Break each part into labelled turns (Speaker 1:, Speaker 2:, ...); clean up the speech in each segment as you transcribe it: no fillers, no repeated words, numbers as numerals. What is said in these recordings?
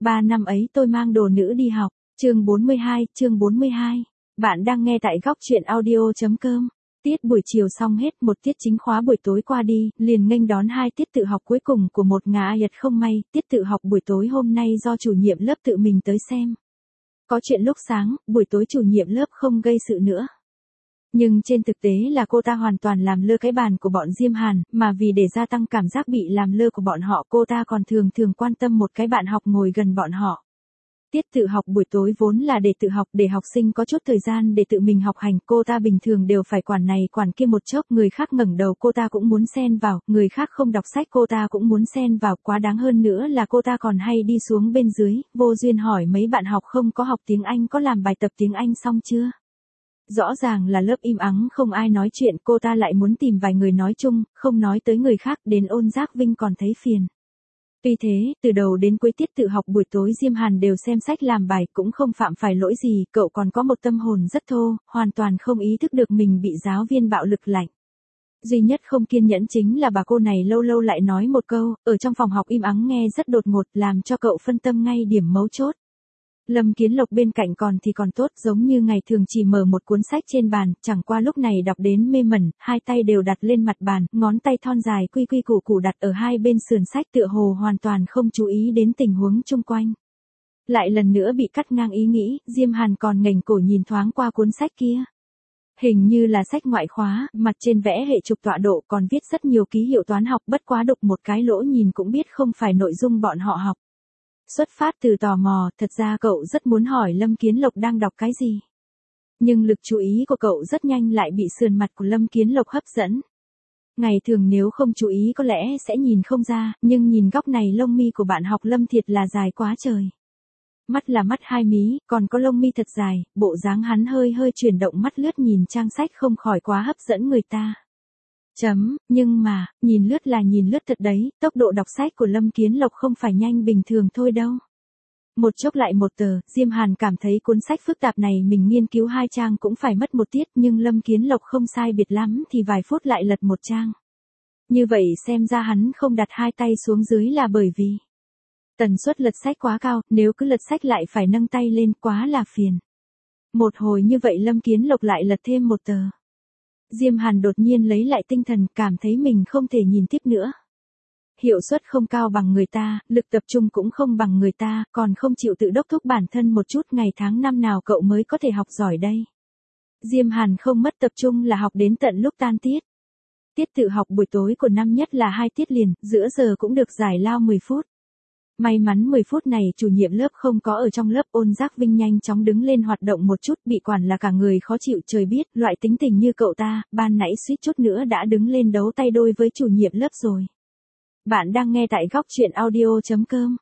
Speaker 1: 3 năm ấy tôi mang đồ nữ đi học. Chương 42, chương 42. Bạn đang nghe tại góc truyện audio.com. Tiết buổi chiều xong hết, một tiết chính khóa buổi tối qua đi, liền nghênh đón 2 tiết tự học cuối cùng của một ngã yật không may. Tiết tự học buổi tối hôm nay do chủ nhiệm lớp tự mình tới xem. Có chuyện lúc sáng, buổi tối chủ nhiệm lớp không gây sự nữa. Nhưng trên thực tế là cô ta hoàn toàn làm lơ cái bàn của bọn Diêm Hàn, mà vì để gia tăng cảm giác bị làm lơ của bọn họ, cô ta còn thường quan tâm một cái bạn học ngồi gần bọn họ. Tiết tự học buổi tối vốn là để tự học, để học sinh có chút thời gian để tự mình học hành, cô ta bình thường đều phải quản này quản kia một chốc, người khác ngẩng đầu cô ta cũng muốn xen vào, người khác không đọc sách cô ta cũng muốn xen vào, quá đáng hơn nữa là cô ta còn hay đi xuống bên dưới, vô duyên hỏi mấy bạn học không có học tiếng Anh có làm bài tập tiếng Anh xong chưa. Rõ ràng là lớp im ắng không ai nói chuyện, cô ta lại muốn tìm vài người nói chung, không nói tới người khác, đến Ôn Giác Vinh còn thấy phiền. Tuy thế, từ đầu đến cuối tiết tự học buổi tối Diêm Hàn đều xem sách làm bài, cũng không phạm phải lỗi gì, cậu còn có một tâm hồn rất thô, hoàn toàn không ý thức được mình bị giáo viên bạo lực lạnh. Duy nhất không kiên nhẫn chính là bà cô này lâu lâu lại nói một câu, ở trong phòng học im ắng nghe rất đột ngột, làm cho cậu phân tâm ngay điểm mấu chốt. Lâm Kiến Lộc bên cạnh còn tốt, giống như ngày thường chỉ mở một cuốn sách trên bàn, chẳng qua lúc này đọc đến mê mẩn, hai tay đều đặt lên mặt bàn, ngón tay thon dài quy củ đặt ở hai bên sườn sách, tựa hồ hoàn toàn không chú ý đến tình huống chung quanh. Lại lần nữa bị cắt ngang ý nghĩ, Diêm Hàn còn nghềnh cổ nhìn thoáng qua cuốn sách kia. Hình như là sách ngoại khóa, mặt trên vẽ hệ trục tọa độ, còn viết rất nhiều ký hiệu toán học, bất quá đục một cái lỗ nhìn cũng biết không phải nội dung bọn họ học. Xuất phát từ tò mò, thật ra cậu rất muốn hỏi Lâm Kiến Lộc đang đọc cái gì. Nhưng lực chú ý của cậu rất nhanh lại bị sườn mặt của Lâm Kiến Lộc hấp dẫn. Ngày thường nếu không chú ý có lẽ sẽ nhìn không ra, nhưng nhìn góc này lông mi của bạn học Lâm thiệt là dài quá trời. Mắt là mắt hai mí, còn có lông mi thật dài, bộ dáng hắn hơi chuyển động mắt lướt nhìn trang sách không khỏi quá hấp dẫn người ta. Nhưng mà, nhìn lướt thật đấy, tốc độ đọc sách của Lâm Kiến Lộc không phải nhanh bình thường thôi đâu. Một chốc lại một tờ, Diêm Hàn cảm thấy cuốn sách phức tạp này mình nghiên cứu 2 trang cũng phải mất 1 tiết, nhưng Lâm Kiến Lộc không sai biệt lắm thì vài phút lại lật 1 trang. Như vậy xem ra hắn không đặt 2 tay xuống dưới là bởi vì tần suất lật sách quá cao, nếu cứ lật sách lại phải nâng tay lên quá là phiền. Một hồi như vậy Lâm Kiến Lộc lại lật thêm 1 tờ. Diêm Hàn đột nhiên lấy lại tinh thần, cảm thấy mình không thể nhìn tiếp nữa. Hiệu suất không cao bằng người ta, lực tập trung cũng không bằng người ta, còn không chịu tự đốc thúc bản thân một chút, ngày tháng năm nào cậu mới có thể học giỏi đây. Diêm Hàn không mất tập trung là học đến tận lúc tan tiết. Tiết tự học buổi tối của năm nhất là 2 tiết liền, giữa giờ cũng được giải lao 10 phút. May mắn 10 phút này chủ nhiệm lớp không có ở trong lớp, Ôn Giác Vinh nhanh chóng đứng lên hoạt động một chút, bị quản là cả người khó chịu trời biết, loại tính tình như cậu ta, ban nãy suýt chút nữa đã đứng lên đấu tay đôi với chủ nhiệm lớp rồi. Bạn đang nghe tại góc truyện audio.com.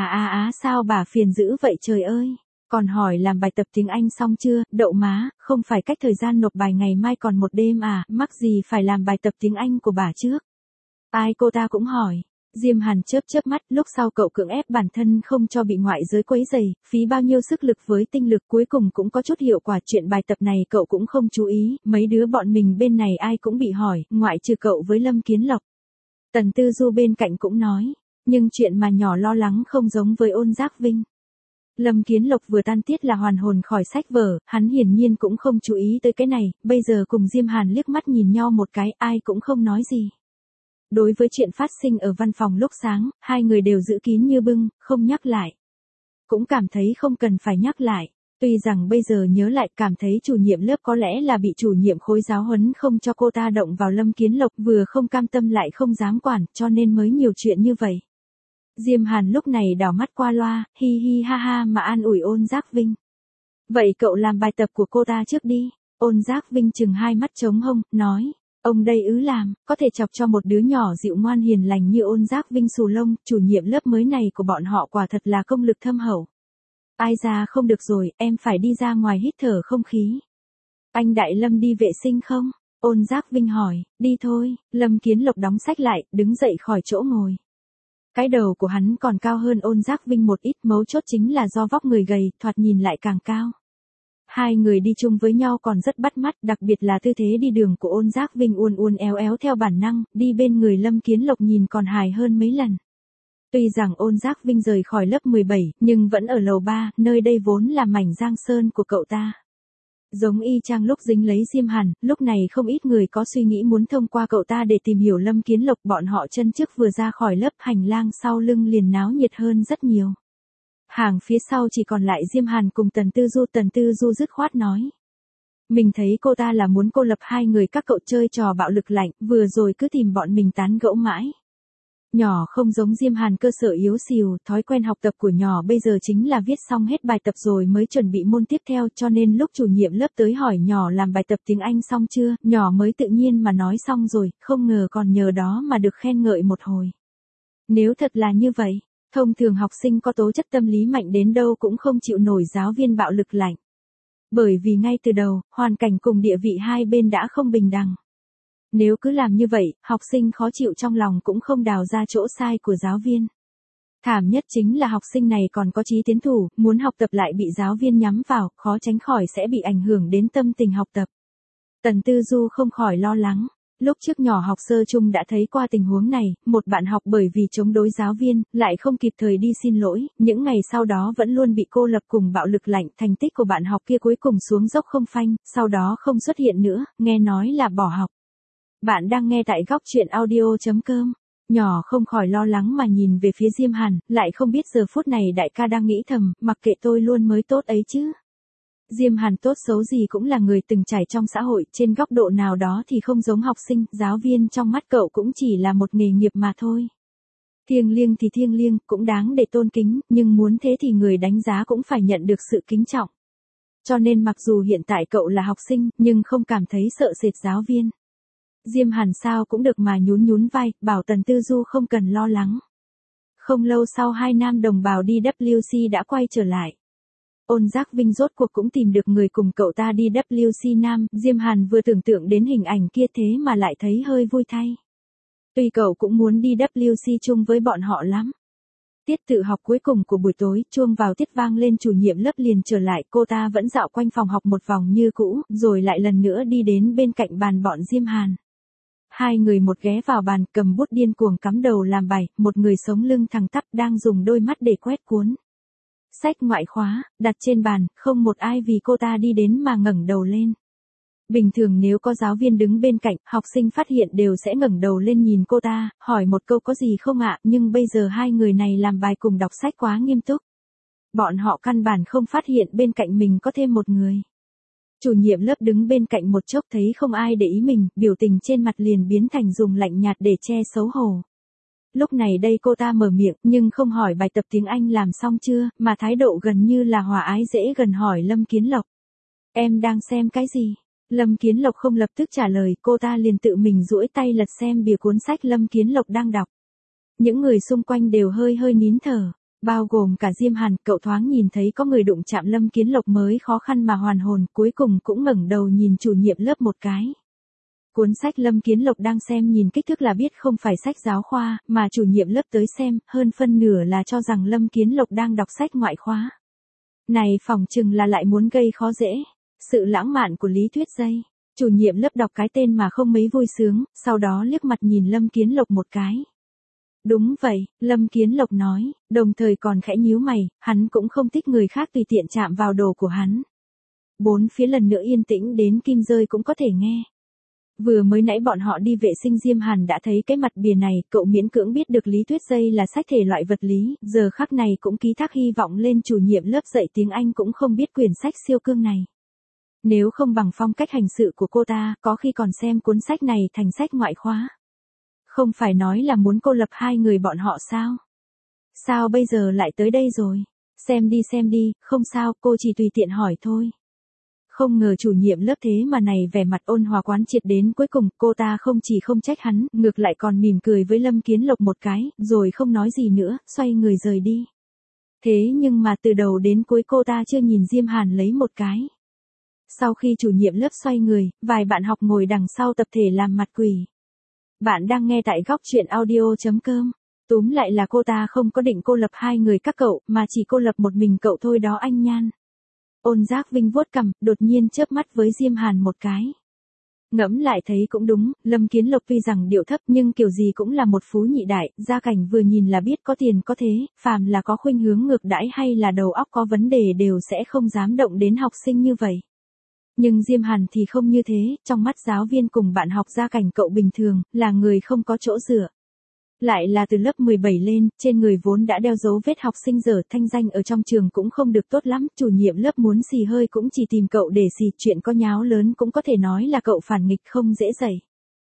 Speaker 1: Sao bà phiền dữ vậy trời ơi, còn hỏi làm bài tập tiếng Anh xong chưa, đậu má, không phải cách thời gian nộp bài ngày mai còn 1 đêm à, mắc gì phải làm bài tập tiếng Anh của bà trước. Ai cô ta cũng hỏi. Diêm Hàn chớp mắt, lúc sau cậu cưỡng ép bản thân không cho bị ngoại giới quấy rầy, phí bao nhiêu sức lực với tinh lực cuối cùng cũng có chút hiệu quả, chuyện bài tập này cậu cũng không chú ý, mấy đứa bọn mình bên này ai cũng bị hỏi, ngoại trừ cậu với Lâm Kiến Lộc. Tần Tư Du bên cạnh cũng nói, nhưng chuyện mà nhỏ lo lắng không giống với Ôn Giác Vinh. Lâm Kiến Lộc vừa tan tiết là hoàn hồn khỏi sách vở, hắn hiển nhiên cũng không chú ý tới cái này, bây giờ cùng Diêm Hàn liếc mắt nhìn nhau một cái, ai cũng không nói gì. Đối với chuyện phát sinh ở văn phòng lúc sáng, hai người đều giữ kín như bưng, không nhắc lại. Cũng cảm thấy không cần phải nhắc lại. Tuy rằng bây giờ nhớ lại cảm thấy chủ nhiệm lớp có lẽ là bị chủ nhiệm khối giáo huấn không cho cô ta động vào Lâm Kiến Lộc, vừa không cam tâm lại không dám quản, cho nên mới nhiều chuyện như vậy. Diêm Hàn lúc này đảo mắt qua loa, hi hi ha ha mà an ủi Ôn Giác Vinh. Vậy cậu làm bài tập của cô ta trước đi. Ôn Giác Vinh chừng 2 mắt trống hông, nói. Ông đây làm, có thể chọc cho một đứa nhỏ dịu ngoan hiền lành như Ôn Giác Vinh xù lông, chủ nhiệm lớp mới này của bọn họ quả thật là công lực thâm hậu. Ai ra không được rồi, em phải đi ra ngoài hít thở không khí. Anh Đại Lâm đi vệ sinh không? Ôn Giác Vinh hỏi, đi thôi, Lâm Kiến Lộc đóng sách lại, đứng dậy khỏi chỗ ngồi. Cái đầu của hắn còn cao hơn Ôn Giác Vinh một ít, mấu chốt chính là do vóc người gầy, thoạt nhìn lại càng cao. Hai người đi chung với nhau còn rất bắt mắt, đặc biệt là tư thế đi đường của Ôn Giác Vinh uốn éo theo bản năng, đi bên người Lâm Kiến Lộc nhìn còn hài hơn mấy lần. Tuy rằng Ôn Giác Vinh rời khỏi lớp 17, nhưng vẫn ở lầu 3, nơi đây vốn là mảnh giang sơn của cậu ta. Giống y chang lúc dính lấy Diêm Hàn, lúc này không ít người có suy nghĩ muốn thông qua cậu ta để tìm hiểu Lâm Kiến Lộc. Bọn họ chân trước vừa ra khỏi lớp, hành lang sau lưng liền náo nhiệt hơn rất nhiều. Hàng phía sau chỉ còn lại Diêm Hàn cùng Tần Tư Du. Tần Tư Du dứt khoát nói. Mình thấy cô ta là muốn cô lập hai người các cậu chơi trò bạo lực lạnh, vừa rồi cứ tìm bọn mình tán gẫu mãi. Nhỏ không giống Diêm Hàn cơ sở yếu xìu, thói quen học tập của nhỏ bây giờ chính là viết xong hết bài tập rồi mới chuẩn bị môn tiếp theo, cho nên lúc chủ nhiệm lớp tới hỏi nhỏ làm bài tập tiếng Anh xong chưa, nhỏ mới tự nhiên mà nói xong rồi, không ngờ còn nhờ đó mà được khen ngợi một hồi. Nếu thật là như vậy, thông thường học sinh có tố chất tâm lý mạnh đến đâu cũng không chịu nổi giáo viên bạo lực lạnh. Bởi vì ngay từ đầu, hoàn cảnh cùng địa vị hai bên đã không bình đẳng. Nếu cứ làm như vậy, học sinh khó chịu trong lòng cũng không đào ra chỗ sai của giáo viên. Thảm nhất chính là học sinh này còn có chí tiến thủ, muốn học tập lại bị giáo viên nhắm vào, khó tránh khỏi sẽ bị ảnh hưởng đến tâm tình học tập. Tần Tư Du không khỏi lo lắng. Lúc trước nhỏ học sơ chung đã thấy qua tình huống này, một bạn học bởi vì chống đối giáo viên, lại không kịp thời đi xin lỗi, những ngày sau đó vẫn luôn bị cô lập cùng bạo lực lạnh, thành tích của bạn học kia cuối cùng xuống dốc không phanh, sau đó không xuất hiện nữa, nghe nói là bỏ học. Bạn đang nghe tại góc truyện audio.com. Nhỏ không khỏi lo lắng mà nhìn về phía Diêm Hàn, lại không biết giờ phút này đại ca đang nghĩ thầm, mặc kệ tôi luôn mới tốt ấy chứ. Diêm Hàn tốt xấu gì cũng là người từng trải trong xã hội, trên góc độ nào đó thì không giống học sinh, giáo viên trong mắt cậu cũng chỉ là một nghề nghiệp mà thôi. Thiêng liêng thì thiêng liêng, cũng đáng để tôn kính, nhưng muốn thế thì người đánh giá cũng phải nhận được sự kính trọng. Cho nên mặc dù hiện tại cậu là học sinh, nhưng không cảm thấy sợ sệt giáo viên. Diêm Hàn sao cũng được mà nhún nhún vai, bảo Tần Tư Du không cần lo lắng. Không lâu sau hai nam đồng bào DWC đã quay trở lại. Ôn Giác Vinh rốt cuộc cũng tìm được người cùng cậu ta DWC nam, Diêm Hàn vừa tưởng tượng đến hình ảnh kia thế mà lại thấy hơi vui thay. Tuy cậu cũng muốn đi DWC chung với bọn họ lắm. Tiết tự học cuối cùng của buổi tối, chuông vào tiết vang lên, chủ nhiệm lớp liền trở lại, cô ta vẫn dạo quanh phòng học một vòng như cũ, rồi lại lần nữa đi đến bên cạnh bàn bọn Diêm Hàn. Hai người một ghé vào bàn, cầm bút điên cuồng cắm đầu làm bài, một người sống lưng thẳng tắp đang dùng đôi mắt để quét cuốn sách ngoại khóa, đặt trên bàn, không một ai vì cô ta đi đến mà ngẩng đầu lên. Bình thường nếu có giáo viên đứng bên cạnh, học sinh phát hiện đều sẽ ngẩng đầu lên nhìn cô ta, hỏi một câu có gì không ạ, nhưng bây giờ hai người này làm bài cùng đọc sách quá nghiêm túc. Bọn họ căn bản không phát hiện bên cạnh mình có thêm một người. Chủ nhiệm lớp đứng bên cạnh một chốc thấy không ai để ý mình, biểu tình trên mặt liền biến thành dùng lạnh nhạt để che xấu hổ. Lúc này đây cô ta mở miệng, nhưng không hỏi bài tập tiếng Anh làm xong chưa, mà thái độ gần như là hòa ái dễ gần hỏi Lâm Kiến Lộc. Em đang xem cái gì? Lâm Kiến Lộc không lập tức trả lời, cô ta liền tự mình duỗi tay lật xem bìa cuốn sách Lâm Kiến Lộc đang đọc. Những người xung quanh đều hơi hơi nín thở, bao gồm cả Diêm Hàn. Cậu thoáng nhìn thấy có người đụng chạm Lâm Kiến Lộc mới khó khăn mà hoàn hồn, cuối cùng cũng ngẩng đầu nhìn chủ nhiệm lớp một cái. Cuốn sách Lâm Kiến Lộc đang xem nhìn kích thước là biết không phải sách giáo khoa, mà chủ nhiệm lớp tới xem, hơn phân nửa là cho rằng Lâm Kiến Lộc đang đọc sách ngoại khóa. Này phỏng chừng là lại muốn gây khó dễ. Sự lãng mạn của lý thuyết dây. Chủ nhiệm lớp đọc cái tên mà không mấy vui sướng, sau đó liếc mặt nhìn Lâm Kiến Lộc một cái. Đúng vậy, Lâm Kiến Lộc nói, đồng thời còn khẽ nhíu mày, hắn cũng không thích người khác tùy tiện chạm vào đồ của hắn. Bốn phía lần nữa yên tĩnh đến kim rơi cũng có thể nghe. Vừa mới nãy bọn họ đi vệ sinh, Diêm Hàn đã thấy cái mặt bìa này, cậu miễn cưỡng biết được lý thuyết dây là sách thể loại vật lý, giờ khắc này cũng ký thác hy vọng lên chủ nhiệm lớp dạy tiếng Anh cũng không biết quyển sách siêu cương này. Nếu không bằng phong cách hành sự của cô ta, có khi còn xem cuốn sách này thành sách ngoại khóa. Không phải nói là muốn cô lập hai người bọn họ sao? Sao bây giờ lại tới đây rồi? Xem đi, không sao, cô chỉ tùy tiện hỏi thôi. Không ngờ chủ nhiệm lớp thế mà này vẻ mặt ôn hòa quán triệt đến cuối cùng, cô ta không chỉ không trách hắn, ngược lại còn mỉm cười với Lâm Kiến Lộc một cái, rồi không nói gì nữa, xoay người rời đi. Thế nhưng mà từ đầu đến cuối cô ta chưa nhìn Diêm Hàn lấy một cái. Sau khi chủ nhiệm lớp xoay người, vài bạn học ngồi đằng sau tập thể làm mặt quỷ. Bạn đang nghe tại góc truyện audio.com. Túm lại là cô ta không có định cô lập hai người các cậu, mà chỉ cô lập một mình cậu thôi đó anh Nhan. Ôn Giác Vinh vuốt cằm, đột nhiên chớp mắt với Diêm Hàn một cái. Ngẫm lại thấy cũng đúng, Lâm Kiến Lộc tuy rằng điệu thấp nhưng kiểu gì cũng là một phú nhị đại, gia cảnh vừa nhìn là biết có tiền có thế, phàm là có khuynh hướng ngược đãi hay là đầu óc có vấn đề đều sẽ không dám động đến học sinh như vậy. Nhưng Diêm Hàn thì không như thế, trong mắt giáo viên cùng bạn học gia cảnh cậu bình thường, là người không có chỗ dựa. Lại là từ lớp 17 lên, trên người vốn đã đeo dấu vết học sinh dở, thanh danh ở trong trường cũng không được tốt lắm, chủ nhiệm lớp muốn xì hơi cũng chỉ tìm cậu để xì, chuyện có nháo lớn cũng có thể nói là cậu phản nghịch không dễ dậy.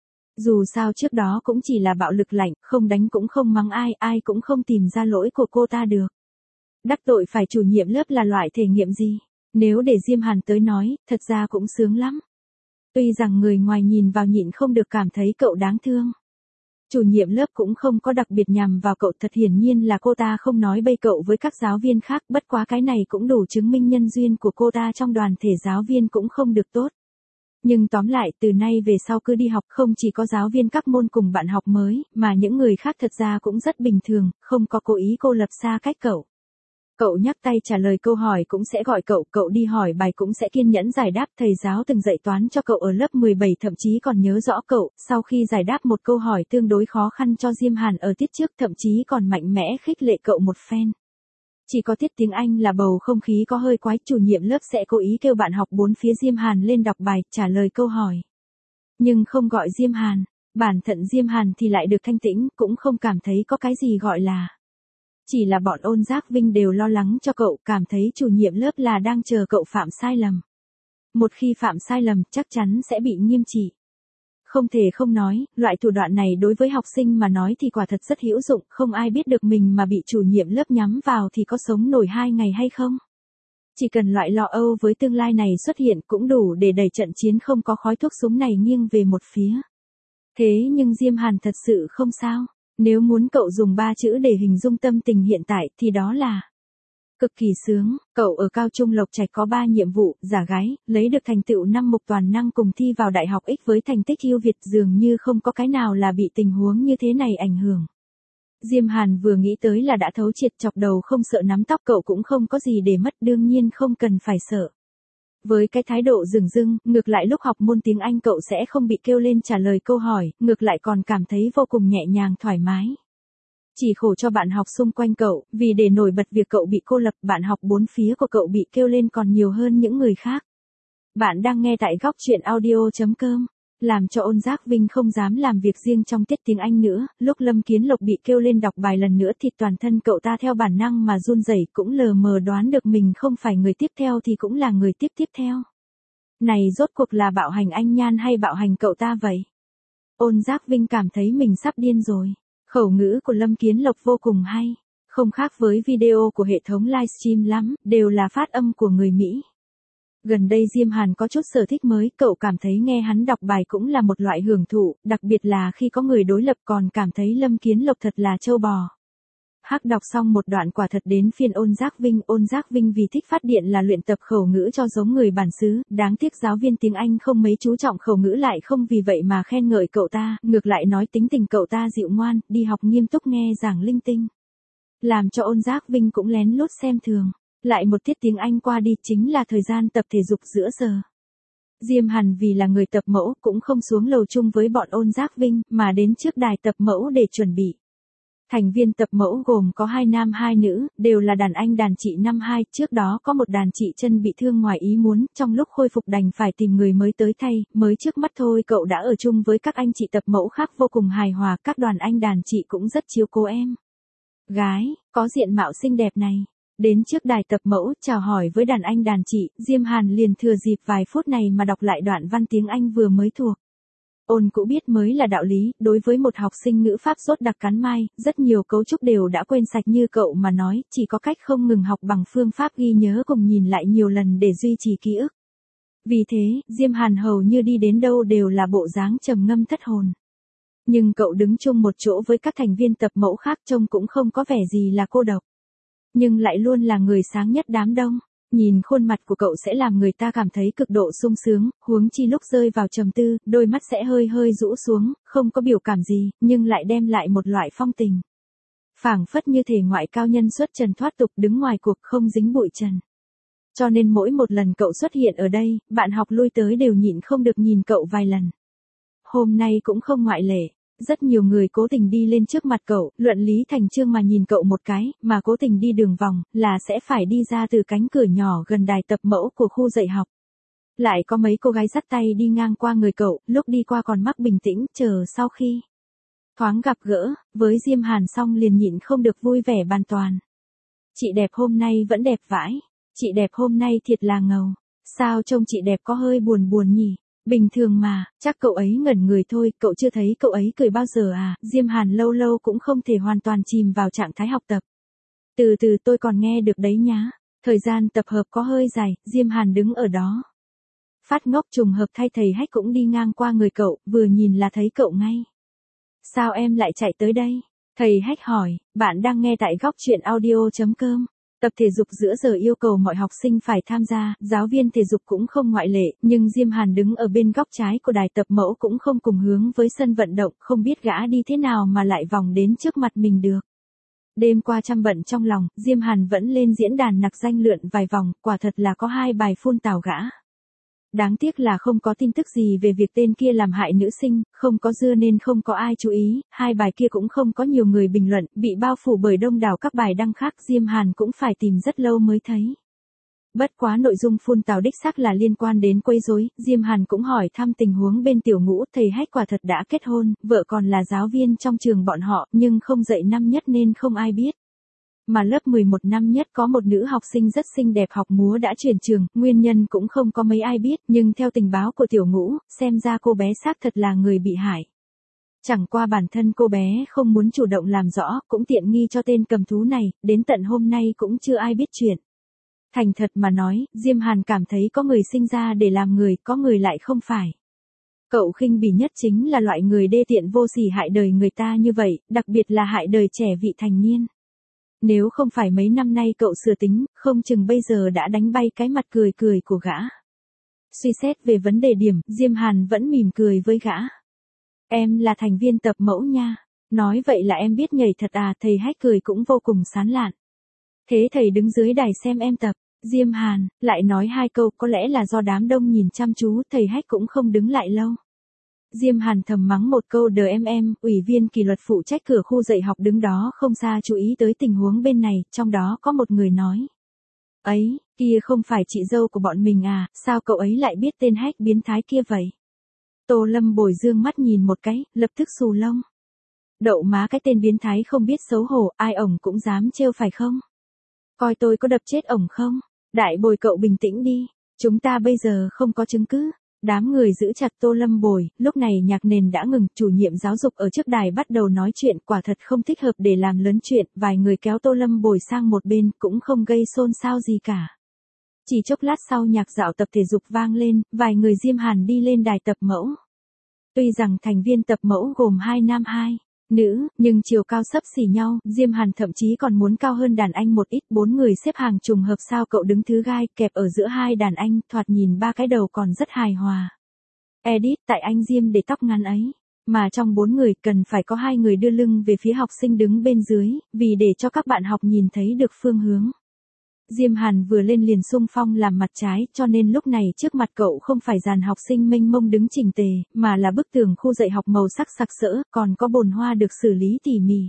Speaker 1: Dù sao trước đó cũng chỉ là bạo lực lạnh, không đánh cũng không mắng ai, ai cũng không tìm ra lỗi của cô ta được. Đắc tội phải chủ nhiệm lớp là loại thể nghiệm gì? Nếu để Diêm Hàn tới nói, thật ra cũng sướng lắm. Tuy rằng người ngoài nhìn vào nhịn không được cảm thấy cậu đáng thương. Chủ nhiệm lớp cũng không có đặc biệt nhằm vào cậu, thật hiển nhiên là cô ta không nói bậy cậu với các giáo viên khác, bất quá cái này cũng đủ chứng minh nhân duyên của cô ta trong đoàn thể giáo viên cũng không được tốt. Nhưng tóm lại từ nay về sau cứ đi học không chỉ có giáo viên các môn cùng bạn học mới, mà những người khác thật ra cũng rất bình thường, không có cố ý cô lập xa cách cậu. Cậu nhắc tay trả lời câu hỏi cũng sẽ gọi cậu đi hỏi bài cũng sẽ kiên nhẫn giải đáp, thầy giáo từng dạy toán cho cậu ở lớp 17 thậm chí còn nhớ rõ cậu, sau khi giải đáp một câu hỏi tương đối khó khăn cho Diêm Hàn ở tiết trước thậm chí còn mạnh mẽ khích lệ cậu một phen. Chỉ có tiết tiếng Anh là bầu không khí có hơi quái, chủ nhiệm lớp sẽ cố ý kêu bạn học bốn phía Diêm Hàn lên đọc bài, trả lời câu hỏi. Nhưng không gọi Diêm Hàn, bản thân Diêm Hàn thì lại được thanh tĩnh, cũng không cảm thấy có cái gì gọi là. Chỉ là bọn Ôn Giác Vinh đều lo lắng cho cậu, cảm thấy chủ nhiệm lớp là đang chờ cậu phạm sai lầm. Một khi phạm sai lầm chắc chắn sẽ bị nghiêm trị. Không thể không nói, loại thủ đoạn này đối với học sinh mà nói thì quả thật rất hữu dụng, không ai biết được mình mà bị chủ nhiệm lớp nhắm vào thì có sống nổi 2 ngày hay không. Chỉ cần loại lo âu với tương lai này xuất hiện cũng đủ để đẩy trận chiến không có khói thuốc súng này nghiêng về một phía. Thế nhưng Diêm Hàn thật sự không sao. Nếu muốn cậu dùng 3 chữ để hình dung tâm tình hiện tại thì đó là cực kỳ sướng. Cậu ở cao trung Lộc Trạch có 3 nhiệm vụ, giả gái, lấy được thành tựu 5 mục toàn năng cùng thi vào đại học X với thành tích ưu việt, dường như không có cái nào là bị tình huống như thế này ảnh hưởng. Diêm Hàn vừa nghĩ tới là đã thấu triệt, chọc đầu không sợ nắm tóc, cậu cũng không có gì để mất, đương nhiên không cần phải sợ. Với cái thái độ dửng dưng, ngược lại lúc học môn tiếng Anh cậu sẽ không bị kêu lên trả lời câu hỏi, ngược lại còn cảm thấy vô cùng nhẹ nhàng thoải mái. Chỉ khổ cho bạn học xung quanh cậu, vì để nổi bật việc cậu bị cô lập, bạn học bốn phía của cậu bị kêu lên còn nhiều hơn những người khác. Bạn đang nghe tại góc chuyện audio.com. Làm cho Ôn Giác Vinh không dám làm việc riêng trong tiết tiếng Anh nữa, lúc Lâm Kiến Lộc bị kêu lên đọc bài lần nữa thì toàn thân cậu ta theo bản năng mà run rẩy, cũng lờ mờ đoán được mình không phải người tiếp theo thì cũng là người tiếp theo. Này rốt cuộc là bạo hành anh Nhan hay bạo hành cậu ta vậy? Ôn Giác Vinh cảm thấy mình sắp điên rồi. Khẩu ngữ của Lâm Kiến Lộc vô cùng hay, không khác với video của hệ thống livestream lắm, đều là phát âm của người Mỹ. Gần đây Diêm Hàn có chút sở thích mới, cậu cảm thấy nghe hắn đọc bài cũng là một loại hưởng thụ, đặc biệt là khi có người đối lập, còn cảm thấy Lâm Kiến Lộc thật là trâu bò. Hắc đọc xong một đoạn quả thật đến phiên Ôn Giác Vinh vì thích phát điện là luyện tập khẩu ngữ cho giống người bản xứ, đáng tiếc giáo viên tiếng Anh không mấy chú trọng khẩu ngữ lại không vì vậy mà khen ngợi cậu ta, ngược lại nói tính tình cậu ta dịu ngoan, đi học nghiêm túc nghe giảng linh tinh. Làm cho Ôn Giác Vinh cũng lén lút xem thường. Lại một tiết tiếng Anh qua đi chính là thời gian tập thể dục giữa giờ. Diêm Hàn vì là người tập mẫu cũng không xuống lầu chung với bọn Ôn Giác Vinh mà đến trước đài tập mẫu để chuẩn bị. Thành viên tập mẫu gồm có 2 nam 2 nữ, đều là đàn anh đàn chị năm 2, trước đó có một đàn chị chân bị thương ngoài ý muốn, trong lúc khôi phục đành phải tìm người mới tới thay, mới trước mắt thôi cậu đã ở chung với các anh chị tập mẫu khác vô cùng hài hòa, các đoàn anh đàn chị cũng rất chiếu cố em gái, có diện mạo xinh đẹp này. Đến trước đài tập mẫu, chào hỏi với đàn anh đàn chị, Diêm Hàn liền thừa dịp vài phút này mà đọc lại đoạn văn tiếng Anh vừa mới thuộc. Ôn cũng biết mới là đạo lý, đối với một học sinh ngữ pháp rốt đặc cắn mai, rất nhiều cấu trúc đều đã quên sạch như cậu mà nói, chỉ có cách không ngừng học bằng phương pháp ghi nhớ cùng nhìn lại nhiều lần để duy trì ký ức. Vì thế, Diêm Hàn hầu như đi đến đâu đều là bộ dáng trầm ngâm thất hồn. Nhưng cậu đứng chung một chỗ với các thành viên tập mẫu khác trông cũng không có vẻ gì là cô độc. Nhưng lại luôn là người sáng nhất đám đông. Nhìn khuôn mặt của cậu sẽ làm người ta cảm thấy cực độ sung sướng, huống chi lúc rơi vào trầm tư, đôi mắt sẽ hơi hơi rũ xuống, không có biểu cảm gì, nhưng lại đem lại một loại phong tình. Phảng phất như thể ngoại cao nhân xuất trần thoát tục đứng ngoài cuộc không dính bụi trần. Cho nên mỗi một lần cậu xuất hiện ở đây, bạn học lui tới đều nhịn không được nhìn cậu vài lần. hôm nay cũng không ngoại lệ. Rất nhiều người cố tình đi lên trước mặt cậu, luận lý thành chương mà nhìn cậu một cái, mà cố tình đi đường vòng, là sẽ phải đi ra từ cánh cửa nhỏ gần đài tập mẫu của khu dạy học. Lại có mấy cô gái dắt tay đi ngang qua người cậu, lúc đi qua còn mắc bình tĩnh, chờ sau khi thoáng gặp gỡ, với Diêm Hàn xong liền nhịn không được vui vẻ bàn toàn. Chị đẹp hôm nay vẫn đẹp vãi, chị đẹp hôm nay thiệt là ngầu, sao trông chị đẹp có hơi buồn buồn nhỉ? Bình thường mà, chắc cậu ấy ngẩn người thôi, cậu chưa thấy cậu ấy cười bao giờ à? Diêm Hàn lâu lâu cũng không thể hoàn toàn chìm vào trạng thái học tập. Từ từ tôi còn nghe được đấy nhá. Thời gian tập hợp có hơi dài, Diêm Hàn đứng ở đó. Phát ngốc trùng hợp thay thầy Hách cũng đi ngang qua người cậu, vừa nhìn là thấy cậu ngay. Sao em lại chạy tới đây? Thầy Hách hỏi, bạn đang nghe tại góc truyện audio.com. Tập thể dục giữa giờ yêu cầu mọi học sinh phải tham gia, giáo viên thể dục cũng không ngoại lệ, nhưng Diêm Hàn đứng ở bên góc trái của đài tập mẫu cũng không cùng hướng với sân vận động, không biết gã đi thế nào mà lại vòng đến trước mặt mình được. Đêm qua trăm bận trong lòng, Diêm Hàn vẫn lên diễn đàn nặc danh lượn vài vòng, quả thật là có 2 bài phun tào gã. Đáng tiếc là không có tin tức gì về việc tên kia làm hại nữ sinh, không có dưa nên không có ai chú ý, 2 bài kia cũng không có nhiều người bình luận, bị bao phủ bởi đông đảo các bài đăng khác, Diêm Hàn cũng phải tìm rất lâu mới thấy. Bất quá nội dung phun tào đích xác là liên quan đến quấy rối, Diêm Hàn cũng hỏi thăm tình huống bên Tiểu Ngũ, thầy Hách quả thật đã kết hôn, vợ còn là giáo viên trong trường bọn họ, nhưng không dạy năm nhất nên không ai biết. Mà lớp 11 năm nhất có một nữ học sinh rất xinh đẹp học múa đã chuyển trường, nguyên nhân cũng không có mấy ai biết, nhưng theo tình báo của Tiểu Ngũ, xem ra cô bé xác thật là người bị hại. Chẳng qua bản thân cô bé không muốn chủ động làm rõ, cũng tiện nghi cho tên cầm thú này, đến tận hôm nay cũng chưa ai biết chuyện. Thành thật mà nói, Diêm Hàn cảm thấy có người sinh ra để làm người, có người lại không phải. Cậu khinh bỉ nhất chính là loại người đê tiện vô sỉ hại đời người ta như vậy, đặc biệt là hại đời trẻ vị thành niên. Nếu không phải mấy năm nay cậu sửa tính, không chừng bây giờ đã đánh bay cái mặt cười cười của gã. Suy xét về vấn đề điểm, Diêm Hàn vẫn mỉm cười với gã. Em là thành viên tập mẫu nha. Nói vậy là em biết nhảy thật à, thầy Hách cười cũng vô cùng sán lạn. Thế thầy đứng dưới đài xem em tập. Diêm Hàn, lại nói 2 câu, có lẽ là do đám đông nhìn chăm chú, thầy Hách cũng không đứng lại lâu. Diêm Hàn thầm mắng một câu em, ủy viên kỷ luật phụ trách cửa khu dạy học đứng đó không xa chú ý tới tình huống bên này, trong đó có một người nói. Ấy, kia không phải chị dâu của bọn mình à, sao cậu ấy lại biết tên Hách biến thái kia vậy? Tô Lâm Bồi dương mắt nhìn một cái, lập tức xù lông. Đậu má cái tên biến thái không biết xấu hổ, ai ổng cũng dám trêu phải không? Coi tôi có đập chết ổng không? Đại Bồi cậu bình tĩnh đi, chúng ta bây giờ không có chứng cứ. Đám người giữ chặt Tô Lâm Bồi, lúc này nhạc nền đã ngừng, chủ nhiệm giáo dục ở trước đài bắt đầu nói chuyện, quả thật không thích hợp để làm lớn chuyện, vài người kéo Tô Lâm Bồi sang một bên, cũng không gây xôn xao gì cả. Chỉ chốc lát sau nhạc dạo tập thể dục vang lên, vài người Diêm Hàn đi lên đài tập mẫu. Tuy rằng thành viên tập mẫu gồm 2 nam 2 nữ, nhưng chiều cao xấp xỉ nhau, Diêm Hàn thậm chí còn muốn cao hơn đàn anh một ít, 4 người xếp hàng trùng hợp sao cậu đứng thứ gai, kẹp ở giữa 2 đàn anh, thoạt nhìn 3 cái đầu còn rất hài hòa. Edit, tại anh Diêm để tóc ngắn ấy. Mà trong 4 người cần phải có 2 người đưa lưng về phía học sinh đứng bên dưới, vì để cho các bạn học nhìn thấy được phương hướng. Diêm Hàn vừa lên liền xung phong làm mặt trái, cho nên lúc này trước mặt cậu không phải dàn học sinh mênh mông đứng chỉnh tề, mà là bức tường khu dạy học màu sắc sặc sỡ, còn có bồn hoa được xử lý tỉ mỉ.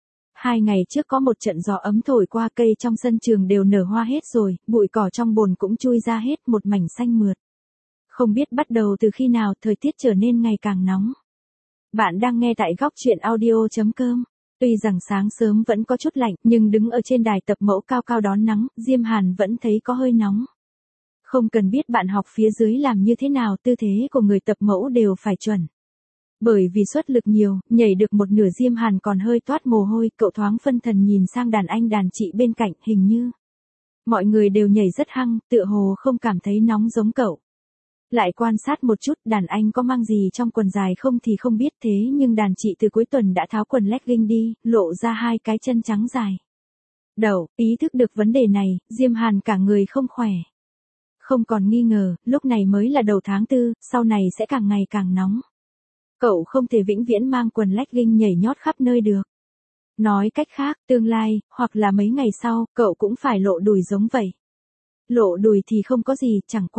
Speaker 1: 2 ngày trước có một trận gió ấm thổi qua, cây trong sân trường đều nở hoa hết rồi, bụi cỏ trong bồn cũng chui ra hết, một mảnh xanh mượt. Không biết bắt đầu từ khi nào thời tiết trở nên ngày càng nóng. Bạn đang nghe tại góc truyện audio.com. Tuy rằng sáng sớm vẫn có chút lạnh, nhưng đứng ở trên đài tập mẫu cao cao đón nắng, Diêm Hàn vẫn thấy có hơi nóng. Không cần biết bạn học phía dưới làm như thế nào, tư thế của người tập mẫu đều phải chuẩn. Bởi vì suất lực nhiều, nhảy được một nửa Diêm Hàn còn hơi toát mồ hôi, cậu thoáng phân thần nhìn sang đàn anh đàn chị bên cạnh, hình như mọi người đều nhảy rất hăng, tựa hồ không cảm thấy nóng giống cậu. Lại quan sát một chút, đàn anh có mang gì trong quần dài không thì không biết, thế nhưng đàn chị từ cuối tuần đã tháo quần legging đi, lộ ra 2 cái chân trắng dài. Đầu, ý thức được vấn đề này, Diêm Hàn cả người không khỏe. Không còn nghi ngờ, lúc này mới là đầu tháng 4, sau này sẽ càng ngày càng nóng. Cậu không thể vĩnh viễn mang quần legging nhảy nhót khắp nơi được. Nói cách khác, tương lai, hoặc là mấy ngày sau, cậu cũng phải lộ đùi giống vậy. Lộ đùi thì không có gì, chẳng qua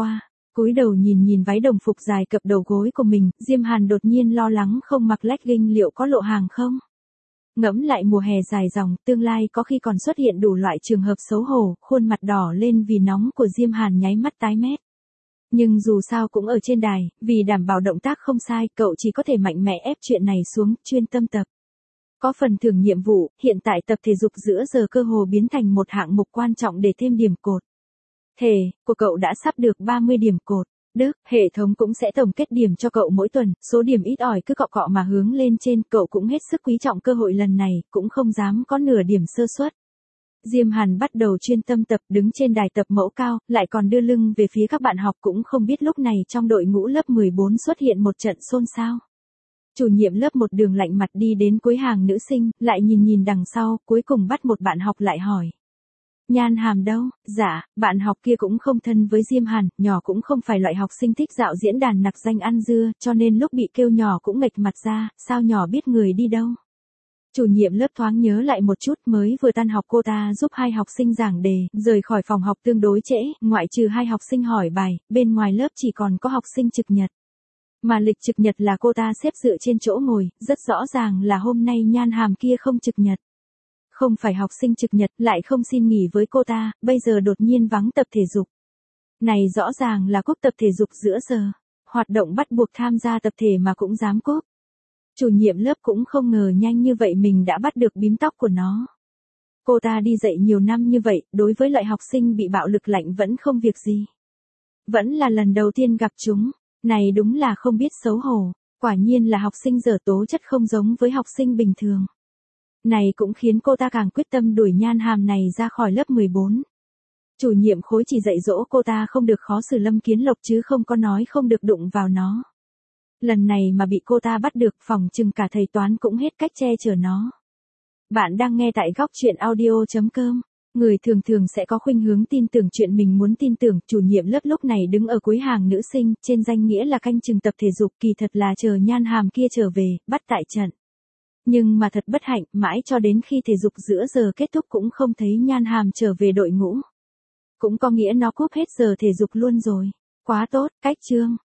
Speaker 1: Cúi đầu nhìn nhìn váy đồng phục dài cập đầu gối của mình, Diêm Hàn đột nhiên lo lắng không mặc legging liệu có lộ hàng không? Ngẫm lại mùa hè dài dòng, tương lai có khi còn xuất hiện đủ loại trường hợp xấu hổ, khuôn mặt đỏ lên vì nóng của Diêm Hàn nháy mắt tái mét. Nhưng dù sao cũng ở trên đài, vì đảm bảo động tác không sai, cậu chỉ có thể mạnh mẽ ép chuyện này xuống, chuyên tâm tập. Có phần thưởng nhiệm vụ, hiện tại tập thể dục giữa giờ cơ hồ biến thành một hạng mục quan trọng để thêm điểm cột. Thể của cậu đã sắp được 30 điểm cột. Hệ thống cũng sẽ tổng kết điểm cho cậu mỗi tuần, số điểm ít ỏi cứ cọ cọ mà hướng lên trên, cậu cũng hết sức quý trọng cơ hội lần này, cũng không dám có nửa điểm sơ suất. Diêm Hàn bắt đầu chuyên tâm tập, đứng trên đài tập mẫu cao, lại còn đưa lưng về phía các bạn học, cũng không biết lúc này trong đội ngũ lớp 14 xuất hiện một trận xôn xao. Chủ nhiệm lớp một đường lạnh mặt đi đến cuối hàng nữ sinh, lại nhìn nhìn đằng sau, cuối cùng bắt một bạn học lại hỏi. Nhan Hàm đâu? Dạ, bạn học kia cũng không thân với Diêm Hàn, nhỏ cũng không phải loại học sinh thích dạo diễn đàn nặc danh ăn dưa, cho nên lúc bị kêu nhỏ cũng nghệch mặt ra, sao nhỏ biết người đi đâu. Chủ nhiệm lớp thoáng nhớ lại một chút, mới vừa tan học cô ta giúp 2 học sinh giảng đề, rời khỏi phòng học tương đối trễ, ngoại trừ 2 học sinh hỏi bài, bên ngoài lớp chỉ còn có học sinh trực nhật. Mà lịch trực nhật là cô ta xếp dựa trên chỗ ngồi, rất rõ ràng là hôm nay Nhan Hàm kia không trực nhật. Không phải học sinh trực nhật, lại không xin nghỉ với cô ta, bây giờ đột nhiên vắng tập thể dục. Này rõ ràng là cúp tập thể dục giữa giờ. Hoạt động bắt buộc tham gia tập thể mà cũng dám cúp. Chủ nhiệm lớp cũng không ngờ nhanh như vậy mình đã bắt được bím tóc của nó. Cô ta đi dạy nhiều năm như vậy, đối với loại học sinh bị bạo lực lạnh vẫn không việc gì. Vẫn là lần đầu tiên gặp chúng. Này đúng là không biết xấu hổ. Quả nhiên là học sinh dở tố chất không giống với học sinh bình thường. Này cũng khiến cô ta càng quyết tâm đuổi Nhan Hàm này ra khỏi lớp 14. Chủ nhiệm khối chỉ dạy dỗ cô ta không được khó xử Lâm Kiến Lộc chứ không có nói không được đụng vào nó. Lần này mà bị cô ta bắt được, phòng chừng cả thầy toán cũng hết cách che chở nó. Bạn đang nghe tại góc truyện audio.com. Người thường thường sẽ có khuynh hướng tin tưởng chuyện mình muốn tin tưởng. Chủ nhiệm lớp lúc này đứng ở cuối hàng nữ sinh, trên danh nghĩa là canh chừng tập thể dục, kỳ thật là chờ Nhan Hàm kia trở về, bắt tại trận. Nhưng mà thật bất hạnh, mãi cho đến khi thể dục giữa giờ kết thúc cũng không thấy Nhan Hàm trở về đội ngũ. Cũng có nghĩa nó cúp hết giờ thể dục luôn rồi. Quá tốt, cách chương.